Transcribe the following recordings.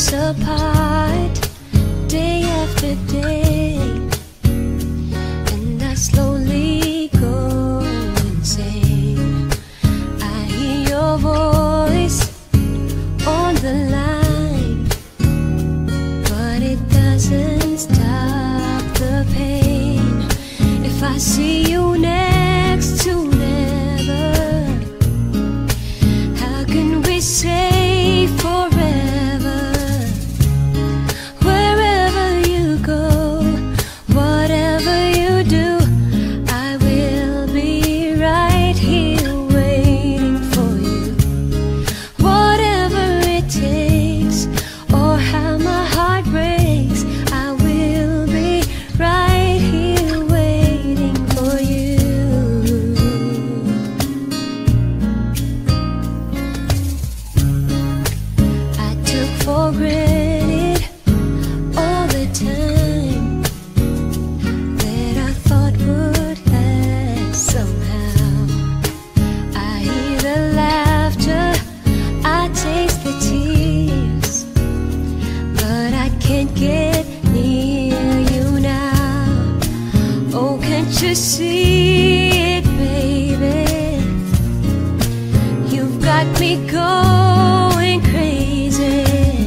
us apart day after day, and I slowly go insane. I hear your voice on the line, but it doesn't stop the pain. If I see you next to never, how can we say forever? Wherever you go, whatever you do, I will be right here waiting for you. Whatever it takes, or how my heart breaks, I will be right here waiting for you. I took for granted all the time that I thought would last somehow. I hear the laughter, I taste the tears, but I can't get near you now. Oh, can't you see it, baby? You've got me going crazy.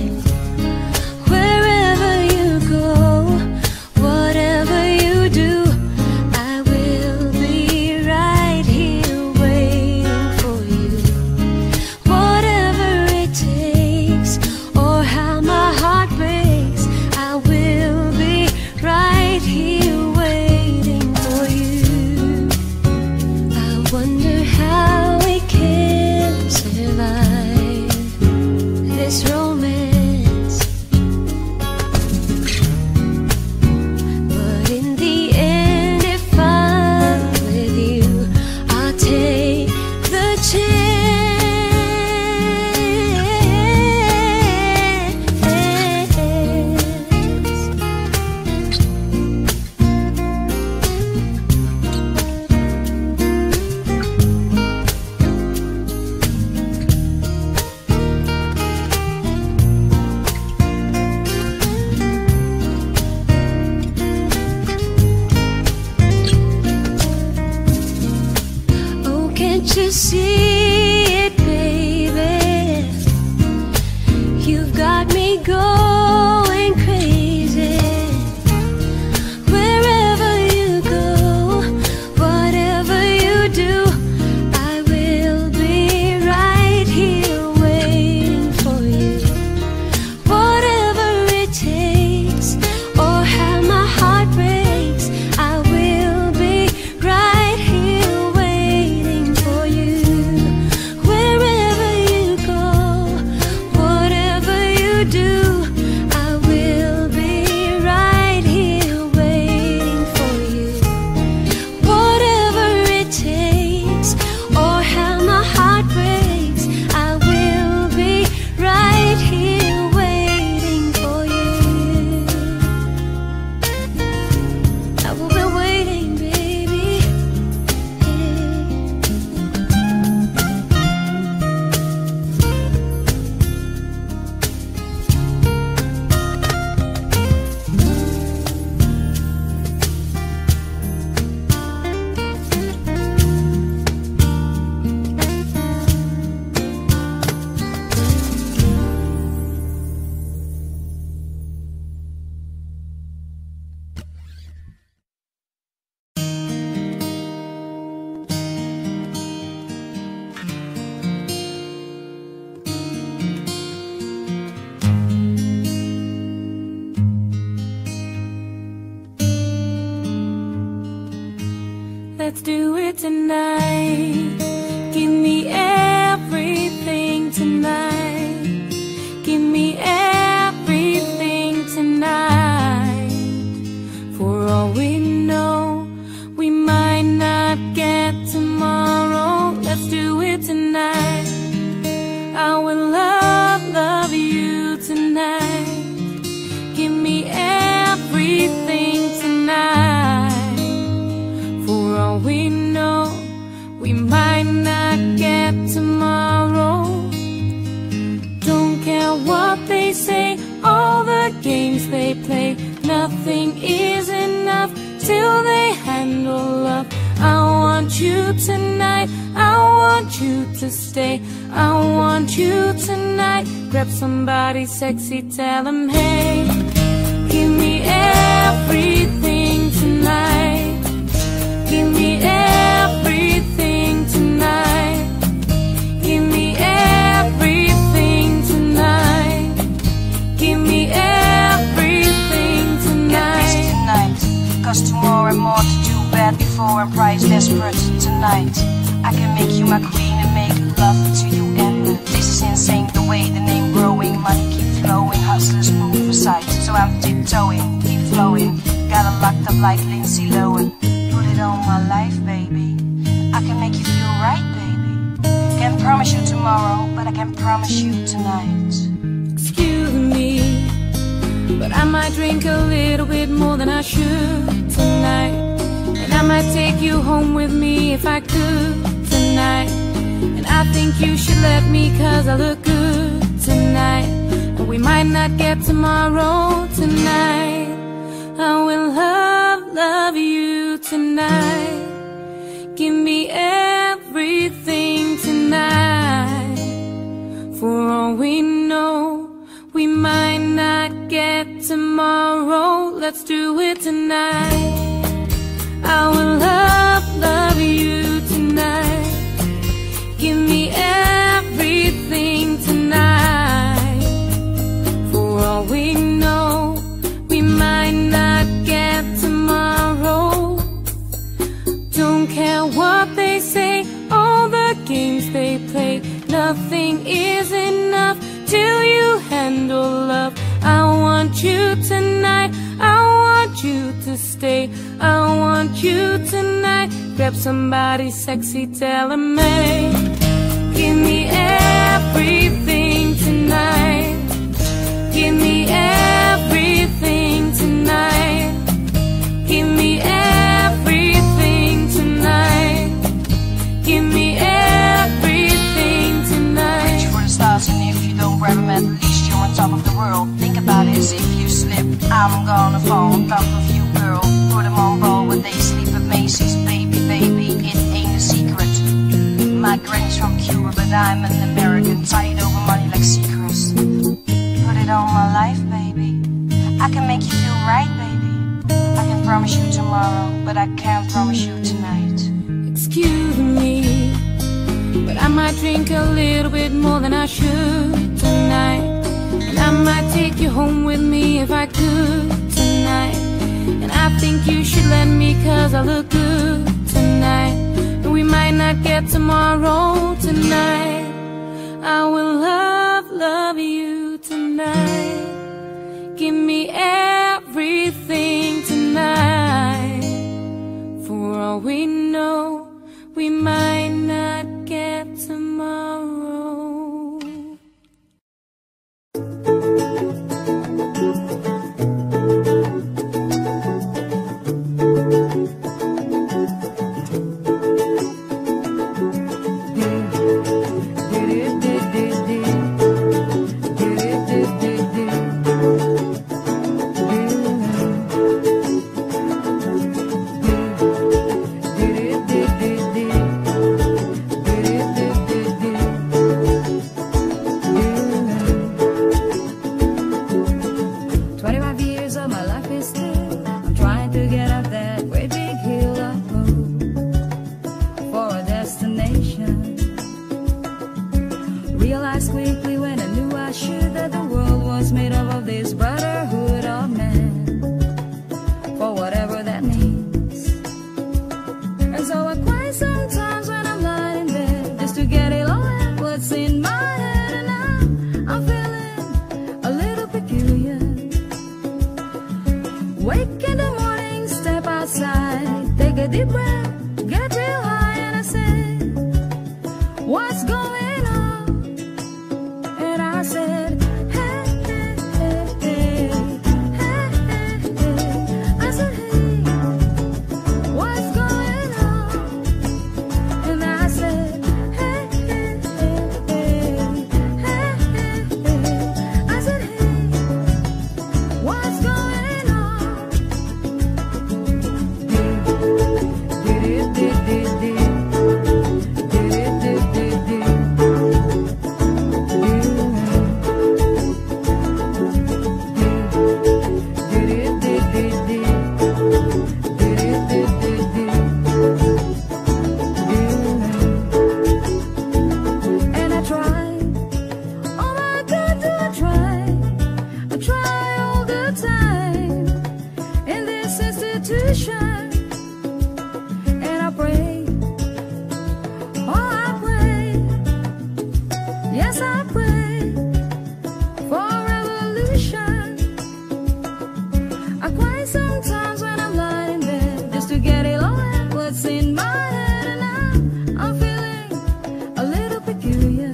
Wherever you go, whatever you do, I will be right here waiting for you. Whatever it takes, or how my heart breaks, I will be right here waiting for you. I wonder how we can survive this romance, but in the end, if I'm with you, I'll take the chance. Oh, can't you see it, baby? You've got me going crazy. Wherever you go, whatever you do, I will be right here waiting for you. Whatever it takes, or how my heart breaks, I will be right here waiting for you. Wherever you go, whatever you do, I will be right here waiting for you. Whatever it takes, or how my heart breaks, I will be right here waiting for you. I will be waiting, baby. Let's do it tonight. Give me everything tonight. Give me everything tonight. For all we know, we might not get tomorrow. Let's do it tonight. I will love you tonight. Give me everything tonight. For all we know, want you to stay. I want you tonight. Grab somebody sexy, tell them, hey, give me everything tonight. Give me everything tonight. Give me everything tonight. Give me everything tonight. Get busy tonight, 'cause tomorrow and more to do. Bad before and price desperate tonight. I can make you my queen and make love to you endless. This is insane, the way the name growing. Money keep flowing, hustlers move aside. So I'm tiptoeing, keep flowing. Got it locked up like Lindsay Lohan. Put it on my life, baby. I can make you feel right, baby. Can't promise you tomorrow, but I can promise you tonight. Excuse me, but I might drink a little bit more than I should tonight. And I might take you home with me if I could tonight. And I think you should let me, 'cause I look good tonight. And we might not get tomorrow tonight. I will love you tonight. Give me everything tonight. For all we know, we might not get tomorrow. Let's do it tonight. I will love you tonight. Give me everything tonight. For all we know, we might not get tomorrow. Don't care what they say, all the games they play. Nothing is enough till you handle love. I want you tonight. I want you to stay. I want you tonight. Grab somebody sexy, tell them, hey, give me everything tonight. Give me everything tonight. Give me everything tonight. Give me everything tonight. Reach for the stars, and if you don't grab them, at least you're on top of the world. Think about it, if you slip, I'm gonna fall on top of you, girl. Put them on ball when they sleep at Macy's. Baby, baby, it ain't a secret. My granny's from Cuba, but I'm an American. Tied over money like secrets. Put it on my life, baby. I can make you feel right, baby. I can promise you tomorrow, but I can't promise you tonight. Excuse me, but I might drink a little bit more than I should tonight. And I might take you home with me if I could tonight. And I think you should let me, 'cause I look good tonight. And we might not get tomorrow tonight. I will love you tonight. Give me everything tonight. For all we know, we might not get tomorrow. What's going on? And I said, hey, hey, Yes, I pray for revolution. I cry sometimes when I'm lying in bed just to get it all out what's in my head, and I'm feeling a little peculiar.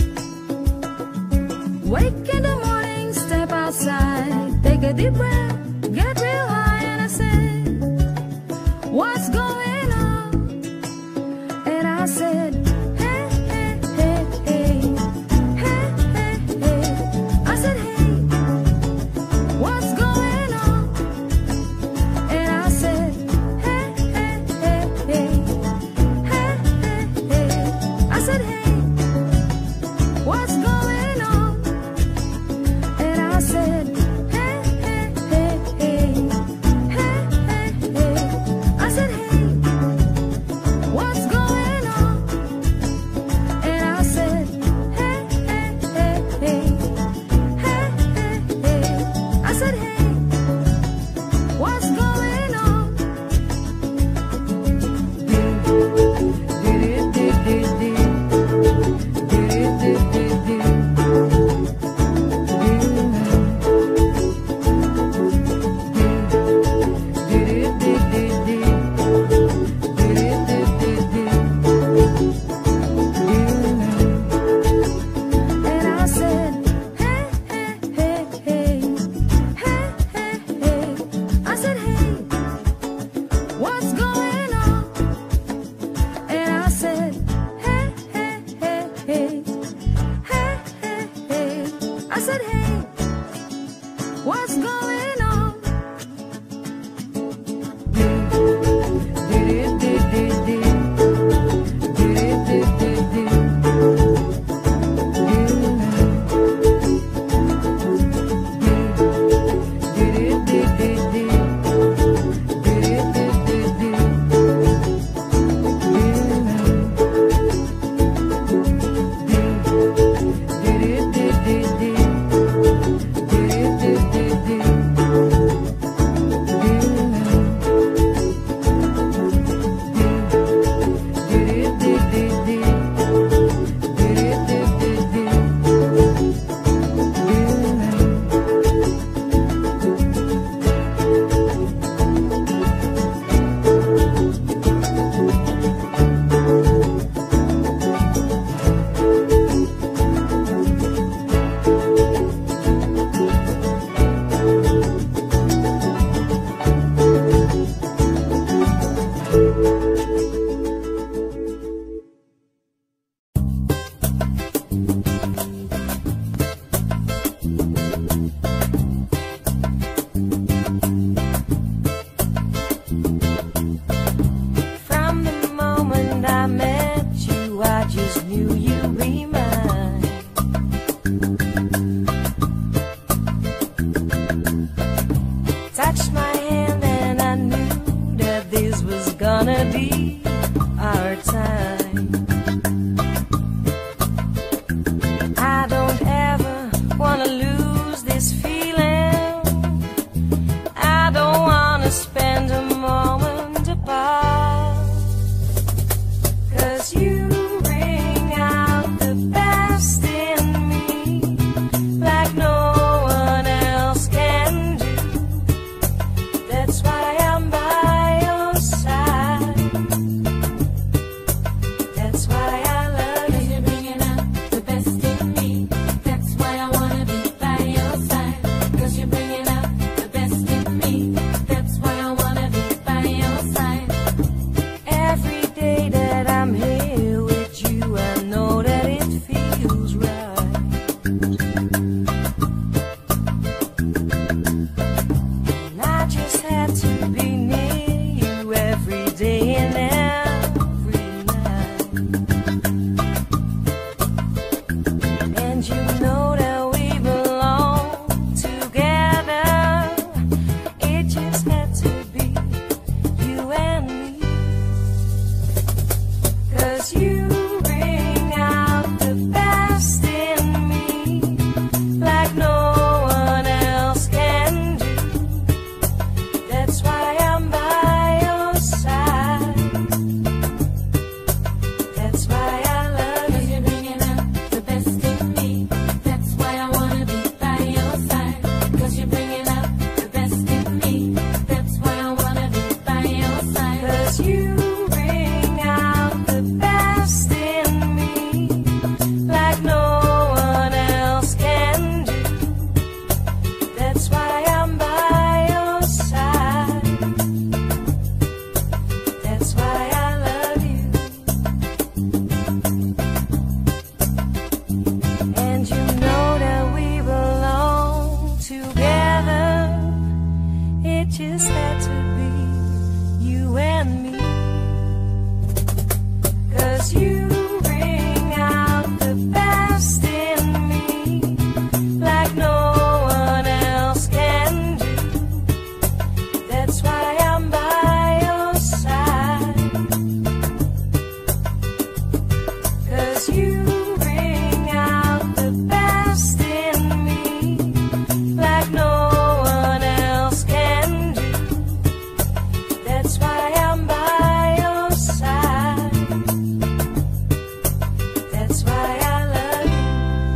Wake in the morning, step outside, take a deep breath, get real high, and I say, what's going on? And I said, hey, hey, hey, hey, hey, hey, hey. I said, hey, what's going on? And I said, hey, hey, hey, hey, hey, hey, hey. I said, hey, what's going on? And I said, hey, hey, hey, hey, hey, hey, hey. I said, hey, what's going on? And I said, hey, hey, hey, hey, hey, hey, hey. I said, hey, what's going on? And I said, hey, hey, hey, hey, hey, hey, hey. I said, hey, what's going on? And I said, hey, hey, hey, hey, hey, hey, hey. I said, hey, what's going on? From the moment I met you, I just knew you'd be mine. Touched my hand and I knew that this was gonna be our time. I don't ever wanna lose this feeling. I don't wanna spend a moment apart. 'Cause you bring out the best in me like no one else can do. That's why I'm by your side. That's why I love you. 'Cause you're bringing out the best in me. That's why I wanna be by your side. 'Cause you're bringing out the best in me. That's why I wanna be by your side. Every day that I'm here with you, I know that it feels right. And I just had to be near you every day and every night. And you know that we belong together. It just had to be you and me. 'Cause you bring out the best in me like no one else can do. That's why I'm by your side. That's why I love you. 'Cause you're bringing out the best in the best in me, like no one else can do. That's why I'm by your side. That's why I love you.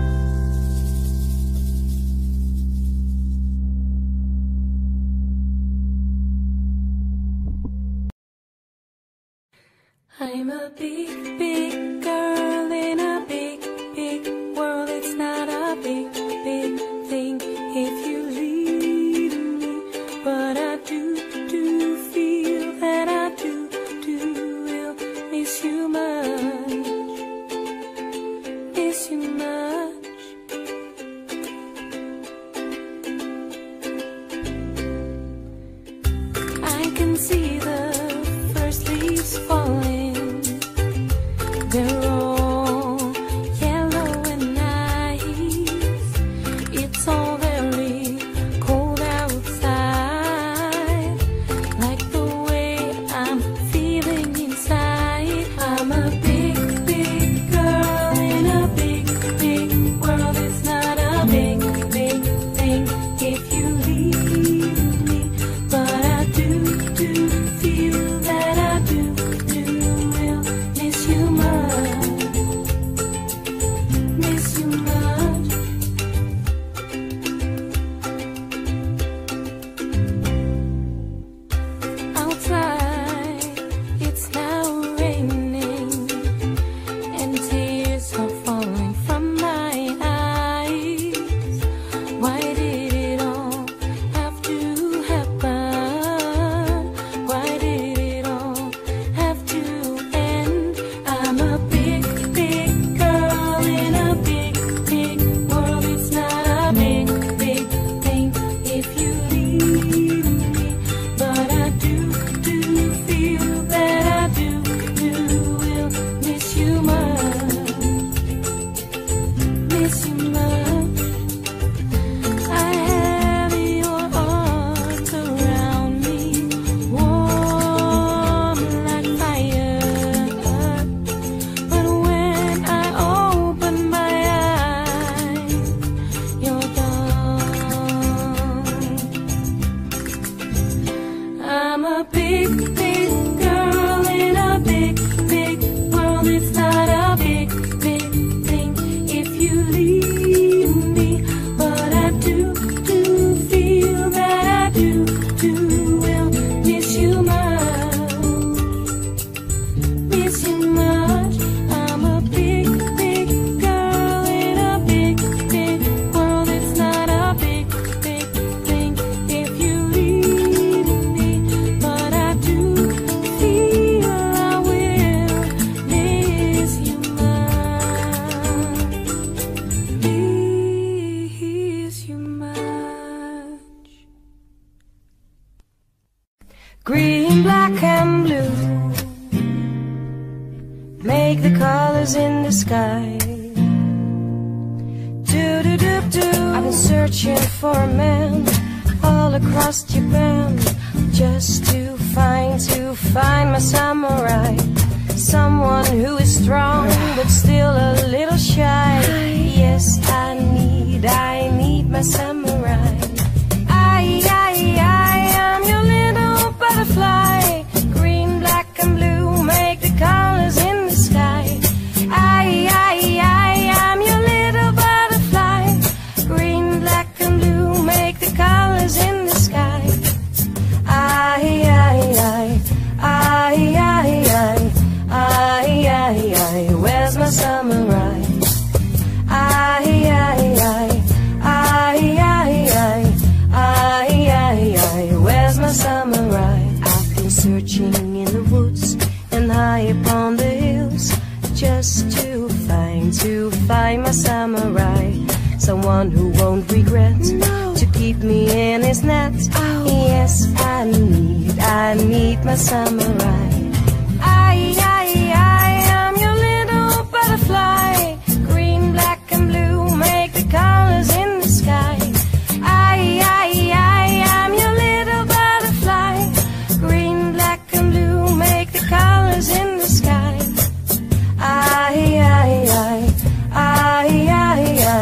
I'm a big, big girl in a big, big world. It's not a big, big thing if you leave me, but I do feel that I do will miss you much, miss you much. I can see the first leaves falling. They're all yellow and nice. It's all very cold outside, like the way I'm feeling inside. I'm a big, big girl in a big, big world. It's not a big, big thing if you leave me, but I do feel that I do will miss you much, miss you much. Outside it's now raining and tears are falling from my eyes. Why did it all have to happen? Why did it all have to end? I'm a big, big girl in a big, big world. It's not a big, big thing if you leave me, but I do feel that I do will miss you much, miss you much. I have your arms around me, warm like fire. But when I open my eyes, you're gone. I'm a big, big girl in a big, big world. It's not a big, big thing if you leave me, but I do feel that I do will miss you much, miss you much. I'm a big, big girl in a big, big world. It's not a big, big thing if you leave me, but I do feel I will miss you much, miss you much. Green, black and blue make the colors in the sky. I've been searching for a man all across Japan, just to find my samurai. Someone who is strong but still a little shy. Yes, I need my samurai. I'm your little butterfly. Green, black and blue make the colors in the sky. I'm your little butterfly. Green, black and blue make the colors in the sky. Where's my samurai? Where's my samurai? I've been searching in the woods and high upon the hills, just to find my samurai. Someone who won't regret to keep me in his net. Yes, I need my samurai. I'm your little butterfly. Green, black and blue make the colors in the sky. I'm your little butterfly. Green, black and blue make the colors in the sky.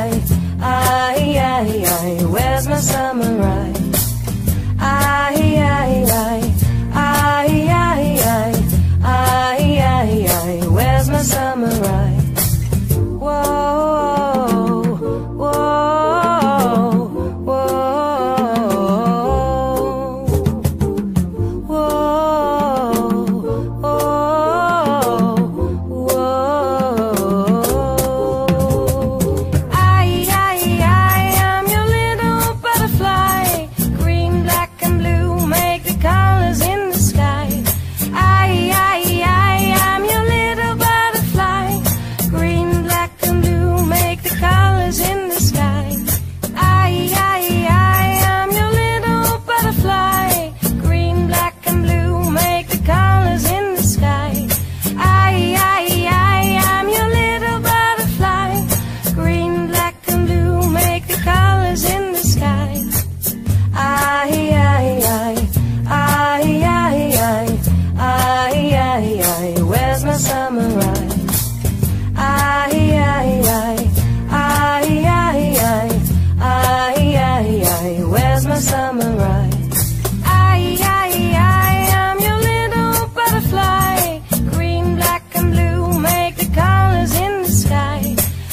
summer ride. I'm your little butterfly. Green, black, and blue make the colors in the sky.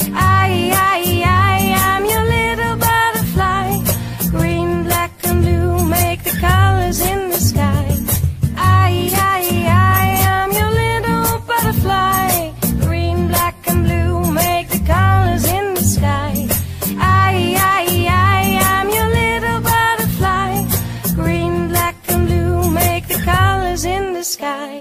I'm your little butterfly. Green, black, and blue make the colors in the sky. I'm your little butterfly. Green, black, and blue make the colors in the sky. I'm your little butterfly. Green, black, and blue make the colors in the sky.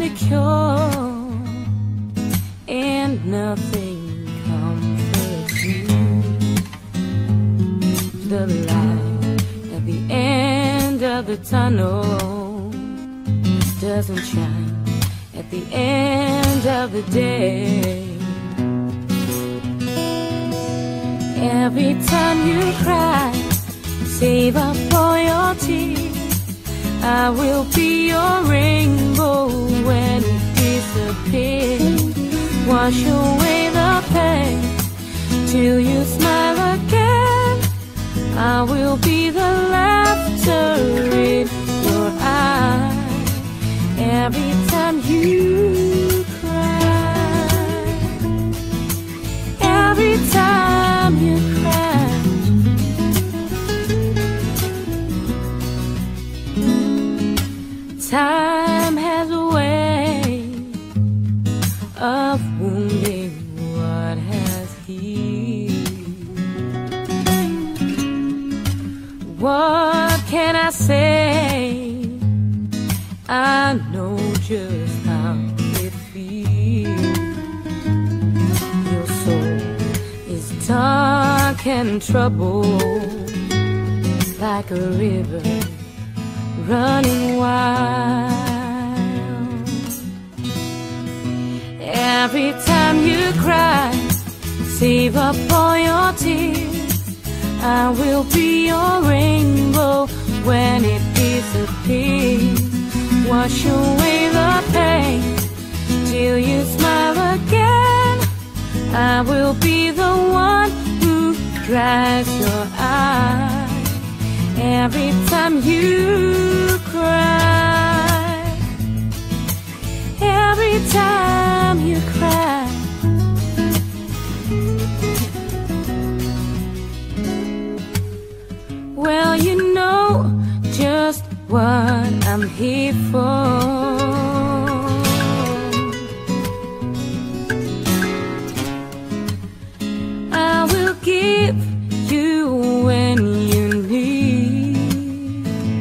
cure, and nothing comforts you. The light at the end of the tunnel doesn't shine at the end of the day. Every time you cry, save up all your tears. I will be your rainbow when it disappears. Wash away the pain till you smile again. I will be the laughter in your eyes every time you cry. Every time you cry. Time has a way of wounding what has healed. What can I say? I know just how it feels. Your soul is dark and troubled, like a river running wild. Every time you cry, save up all your tears. I will be your rainbow when it disappears. Wash away the pain till you smile again. I will be the one who dries your eyes every time you cry. Every time you cry. Well, you know just what I'm here for. I will give you when you need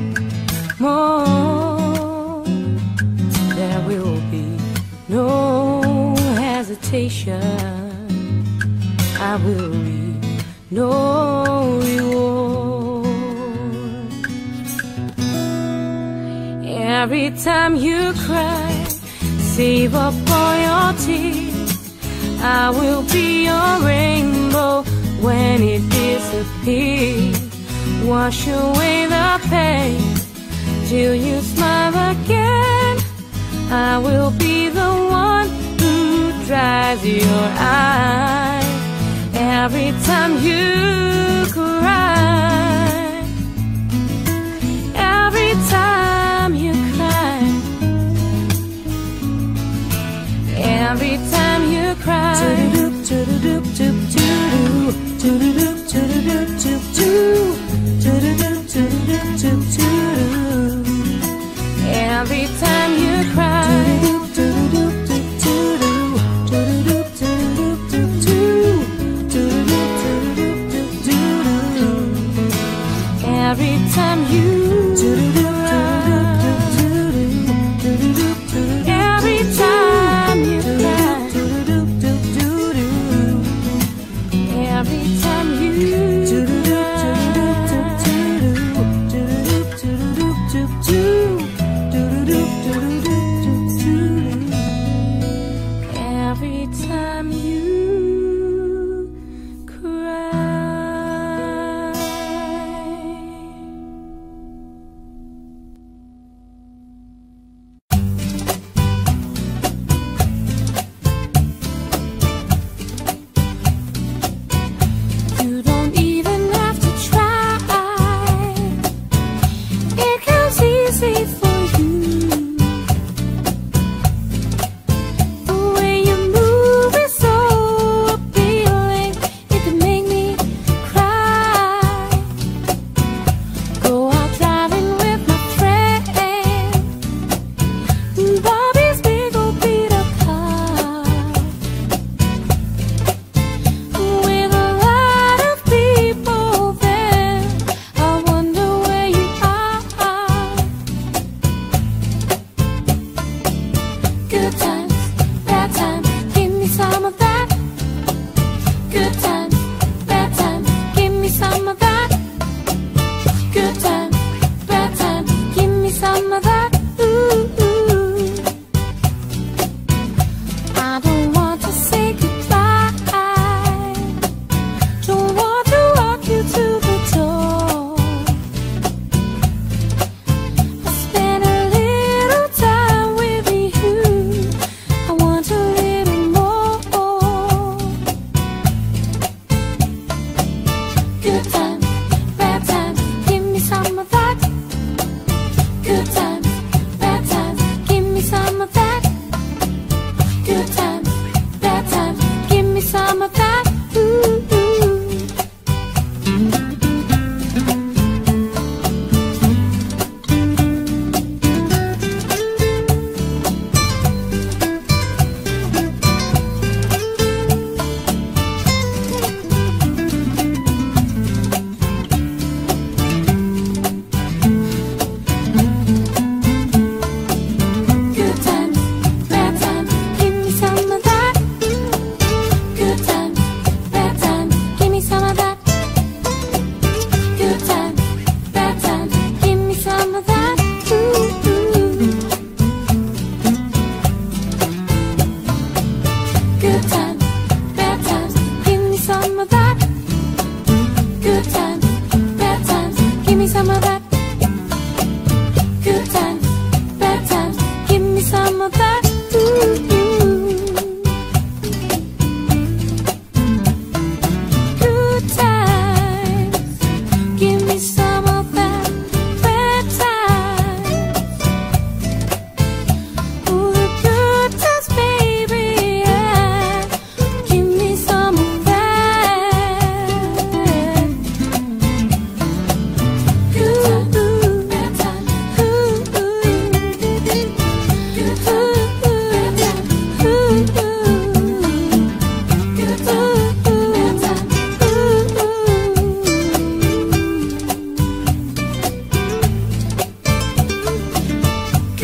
more. There will be no hesitation. I will leave no reward. Every time you cry, save up all your tears. I will be your rainbow when it disappears. Wash away the pain till you smile again. I will be the one who dries your eyes every time you cry. Every time you cry. Every time you cry. Every time you cry.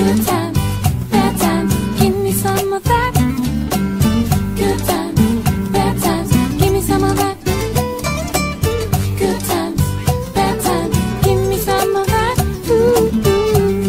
Good times, bad times, give me some of that. Good times, bad times, give me some of that. Good times, bad times, give me some of that. Ooh, ooh.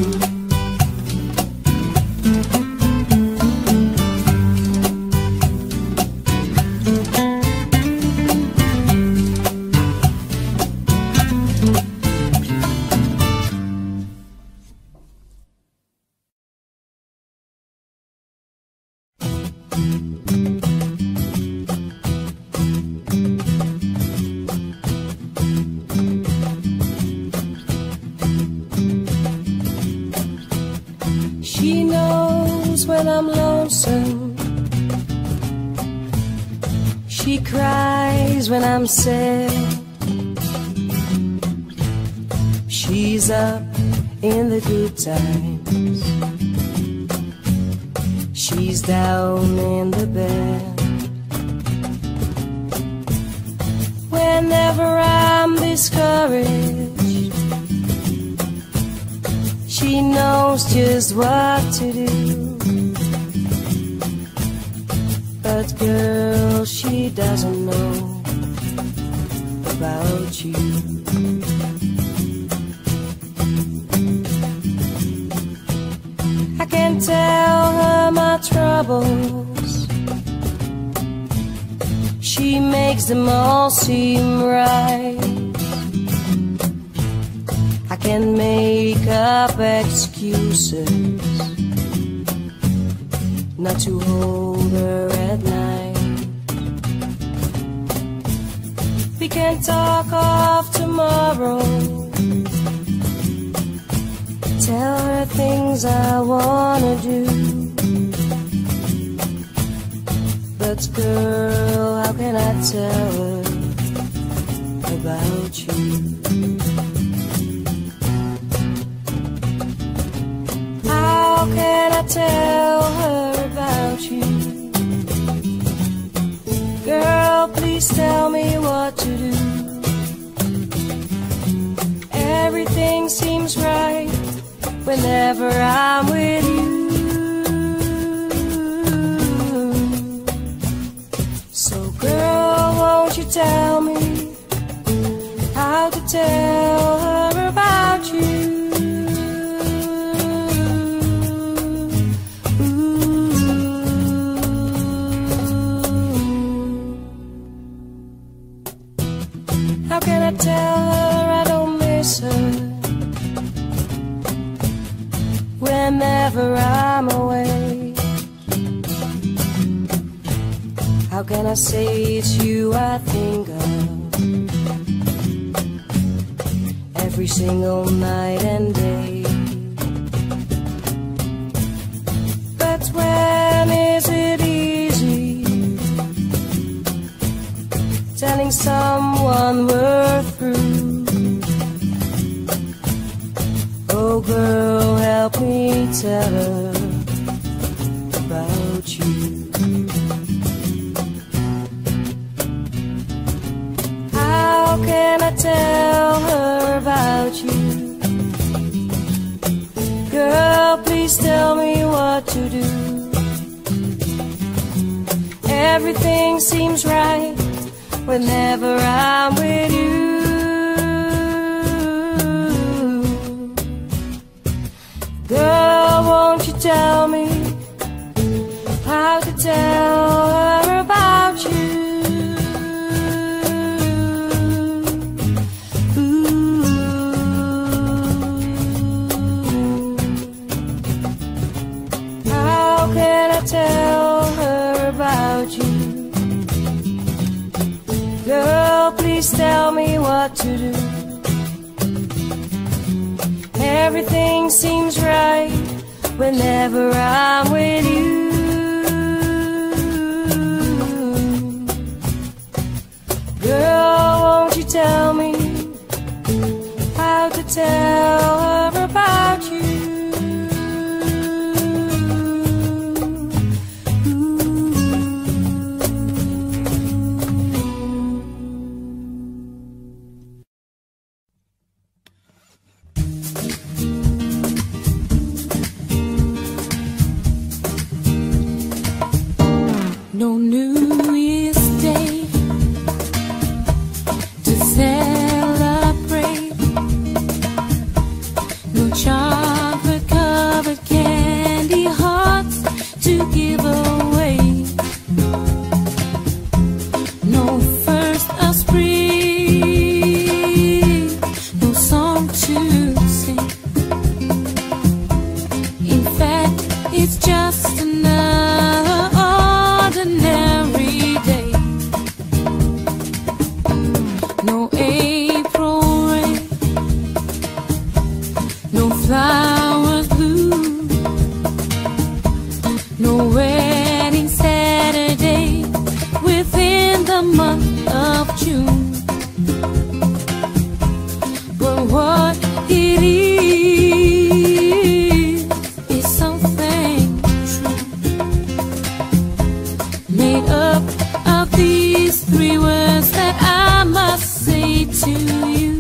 She knows when I'm lonesome. She cries when I'm sad. She's up in the good times. She's down in the bad. Whenever I'm discouraged, she knows just what to do. But girl, she doesn't know about you. I can tell her my troubles. She makes them all seem right. I can make up excuses not to hold her at night. We can talk of tomorrow, tell her things I wanna do. But girl, how can I tell her about you? How can I tell her about you? Girl, please tell me what to do. Everything seems right whenever I'm with you. So girl, won't you tell me how to tell her about you? How can I tell her I don't miss her whenever I'm away? How can I say it's you I think of every single night and day? But when is it easy telling someone we're through? Oh girl, help me tell her about you. How can I tell her about you? Girl, please tell me what to do. Everything seems right whenever I'm with you. Girl, won't you tell me how to tell her about you? How can I tell her about you? Girl, please tell me what to do. Everything seems right whenever I'm with you. Girl, won't you tell me how to tell her about you? It's just another ordinary day. No April rain, no flowers blue, no wedding Saturday within the month of June. But what it is something true, made up of these three words that I must say to you.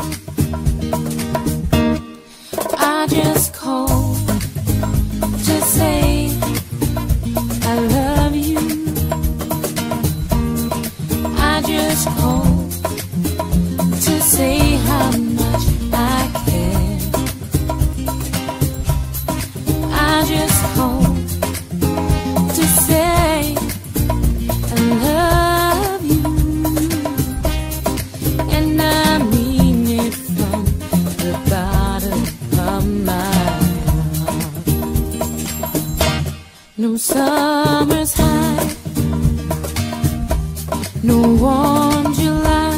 I just called to say I love you. I just called to say how much I care. I just called to say I love you, and I mean it from the bottom of my heart. No summer's high, no warm July,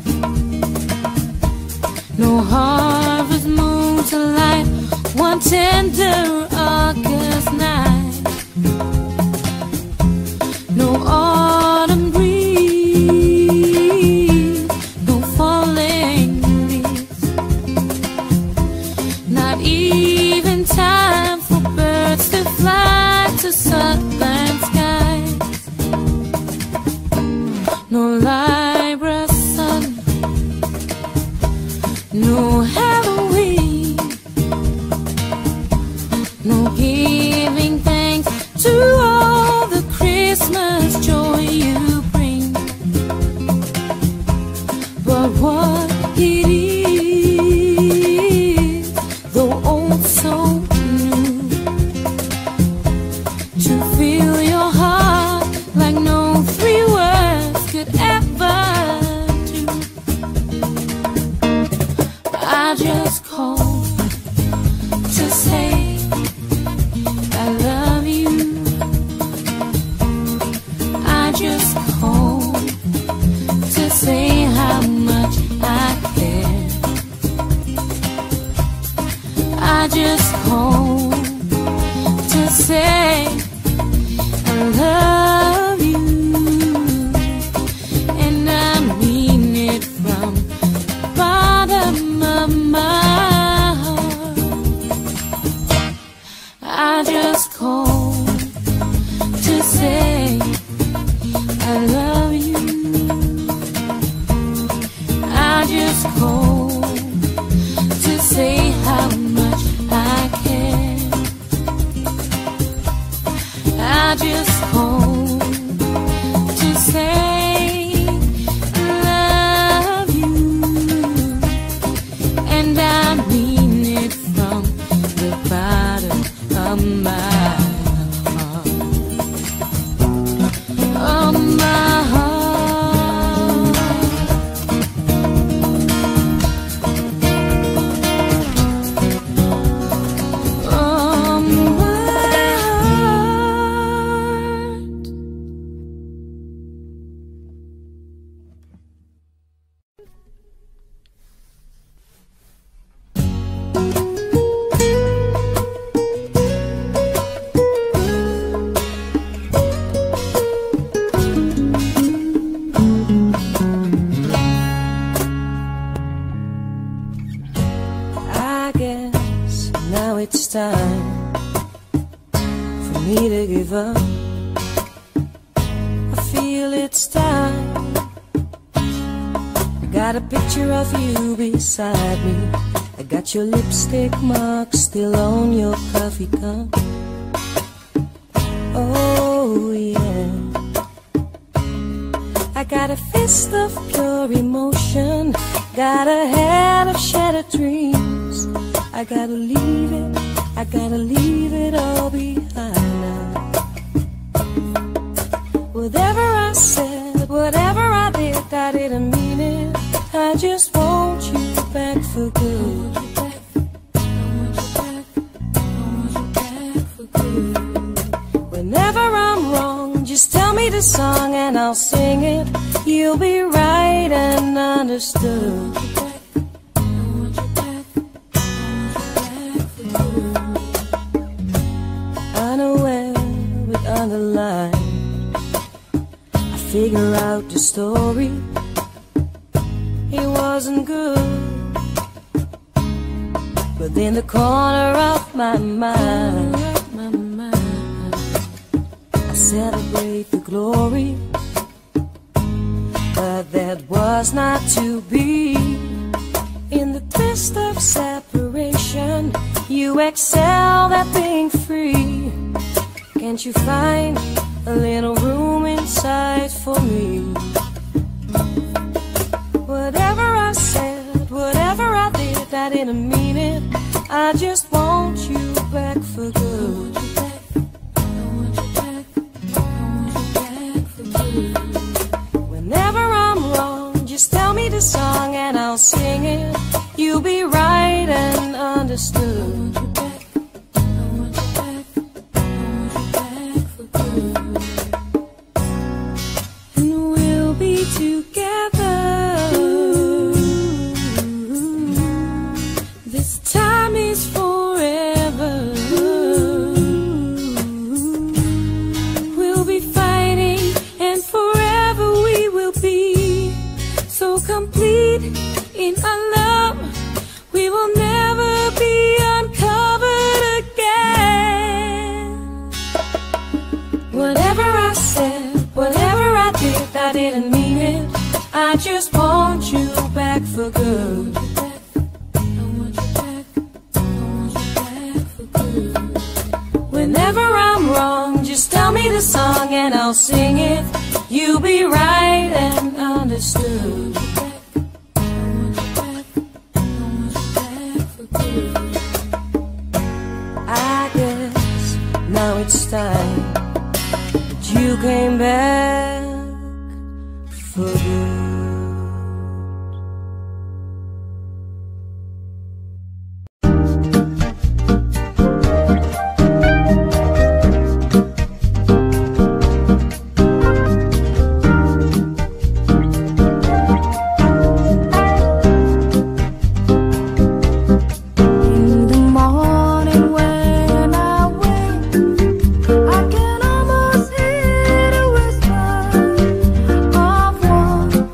no harvest moon to light one tender August night, no autumn breeze, no falling leaves, not even time for birds to fly to southern skies, no Libra sun, no Halloween, no giving thanks to all the Christmas joy you bring. But what it is, though old so new, to fill your heart like no three words could ever do. I just called to say I love you. I just called to say how much I care. I just called to say I love you, and I mean it from the bottom of my heart. I just called to say I love you. I just called to say how much I care. I just called to say I love you, and I mean it from the bottom of my heart. Of my heart. Of my heart. I guess now it's time for me to give up. I feel it's time. I got a picture of you beside me. I got your lipstick mark still on your coffee cup. Oh yeah. I got a fist of pure emotion, got a head of shattered dreams. I gotta leave it all behind now. Whatever I said, whatever I didn't mean it. I just want you back for good. I want you back for good. me the song and I'll sing it. You'll be right and understood. Unaware with underline, I figure out the story. It wasn't good, but in the corner of my mind, I celebrate the glory. But that was not to be. In the twist of separation, you excelled at being free. Can't you find a little room inside for me? Whatever I said, whatever I did, I didn't mean it. I just want you back for good. Whenever I'm wrong, just tell me the song and I'll sing it. You'll be right and understood. And we'll be together. This time is forever. We'll be fighting and forever we will be so complete in our love. We will never be uncovered again. Whatever I said, whatever I did, I didn't mean it. I just want you back for good. Whenever I'm wrong, just tell me the song and I'll sing it. You'll be right and understood. I guess now it's time that you came back for good. I can almost hear the whisper of one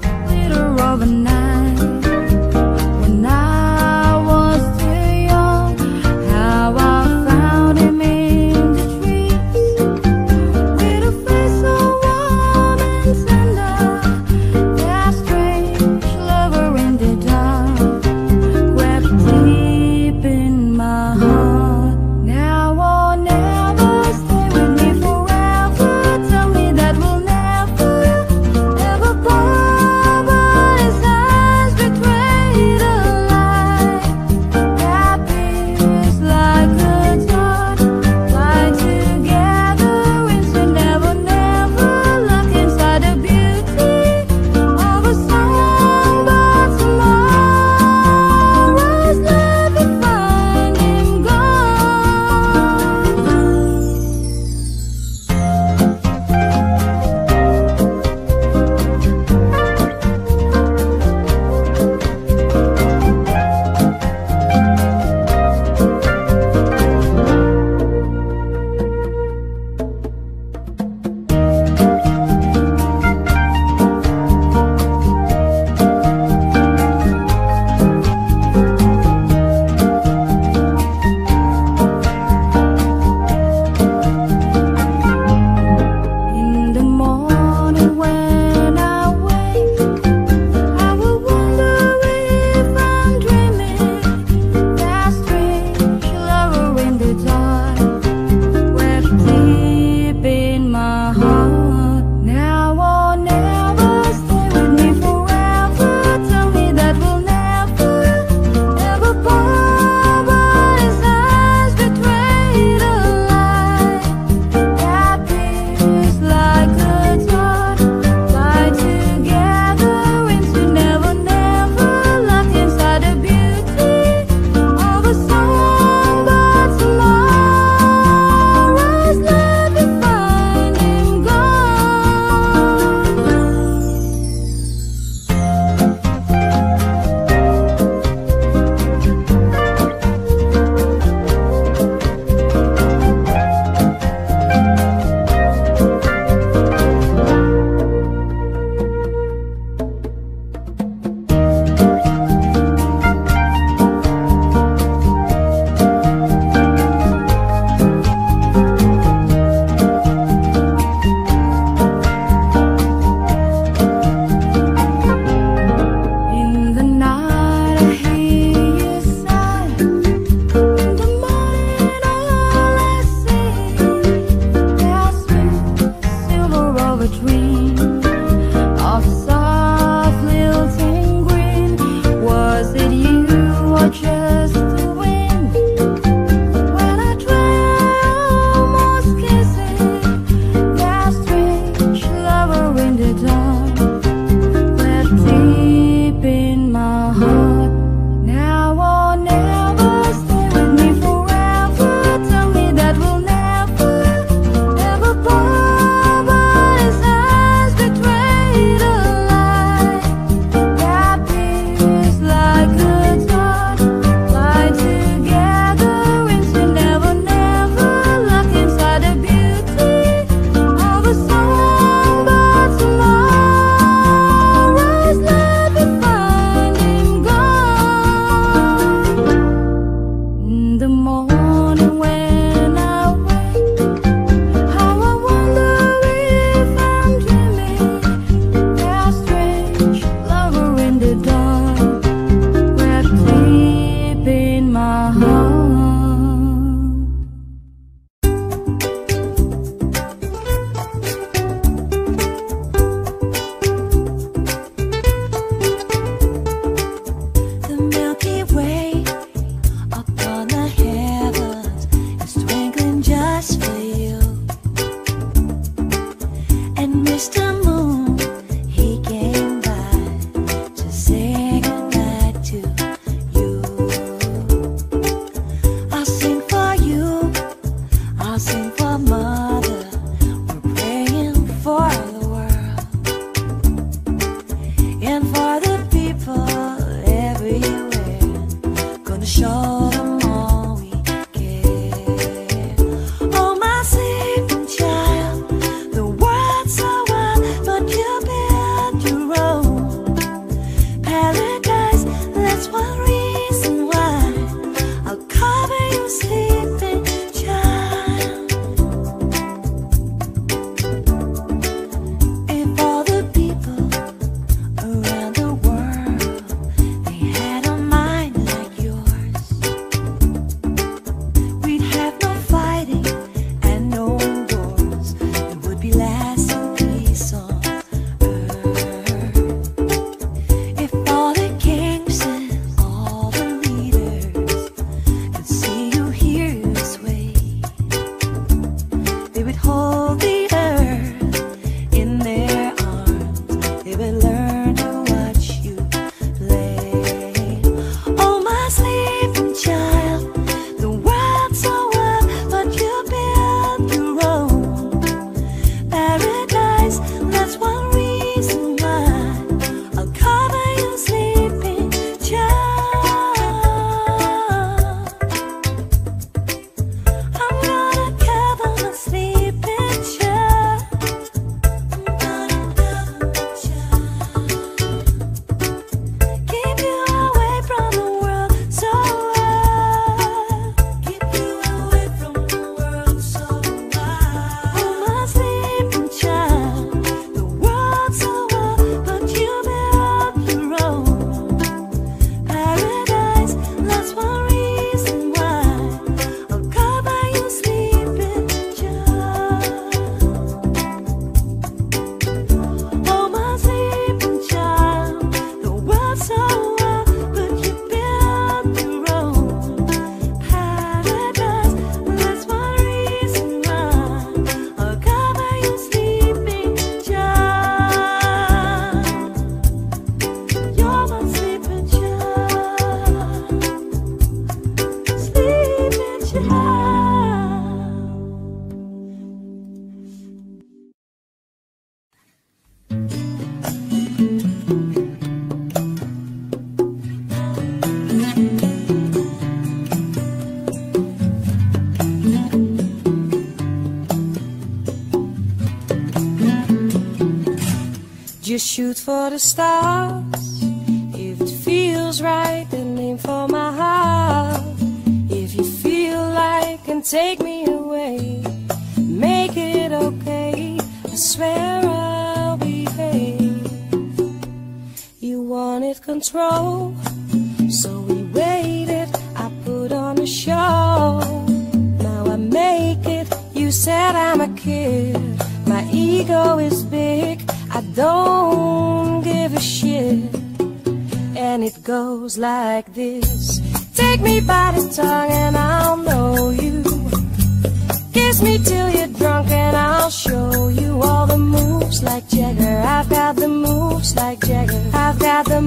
shoot for the stars. If it feels right, then aim for my heart. If you feel like and take me away, make it okay. I swear I'll behave. You wanted control, so we waited. I put on a show. Now I make it. You said I'm a kid. My ego is big. I don't give a shit. And it goes like this. Take me by the tongue and I'll know you. Kiss me till you're drunk and I'll show you all the moves like Jagger. I've got the moves like Jagger. I've got the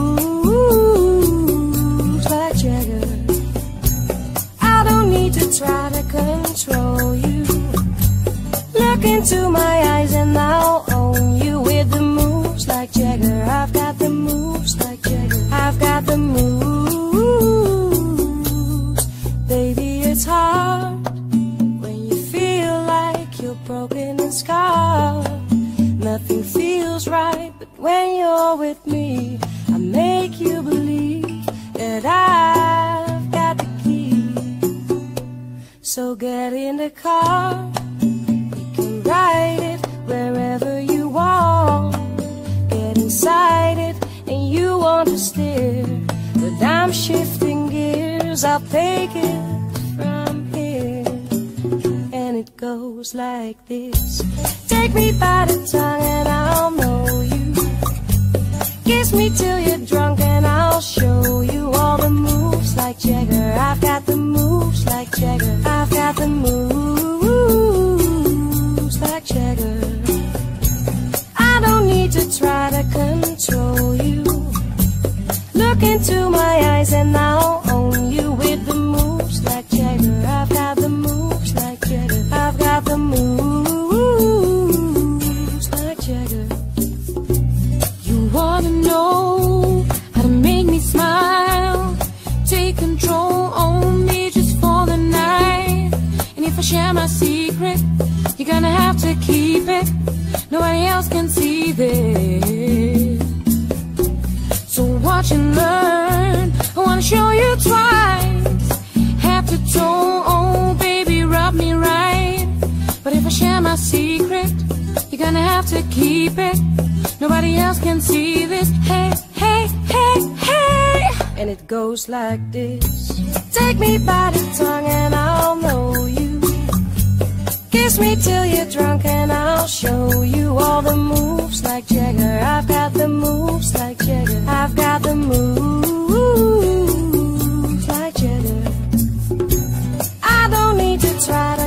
moves like Jagger. I don't need to try to control you. Look into my eyes and I'll own you with the moves like Jagger. I've got the moves like Jagger. I've got the moves. Baby, it's hard when you feel like you're broken and scarred. Nothing feels right, but when you're with me, I make you believe that I've got the key. So get in the car, ride it wherever you want. Get inside it and you want to steer, but I'm shifting gears. I'll take it from here. And it goes like this. Take me by the tongue and I'll know you. Kiss me till you're drunk and I'll show you all the moves like Jagger. I've got the moves like Jagger. I've got the moves like Jagger. I don't need to try to control you. Look into my eyes and I'll own you with the moves like Jagger. I've got the moves like Jagger. I've got the moves like Jagger. You wanna know how to make me smile? Take control, own me just for the night. And if I share my secret, you're gonna have to keep it. Nobody else can see this. So watch and learn. I wanna show you twice. Head to toe, oh baby, rub me right. But if I share my secret, you're gonna have to keep it. Nobody else can see this. Hey, hey, hey, hey. And it goes like this. Take me by the tongue and I'll know you. Kiss me till you're drunk and I'll show you all the moves like Jagger. I've got the moves like Jagger. I've got the moves like Jagger. I don't need to try to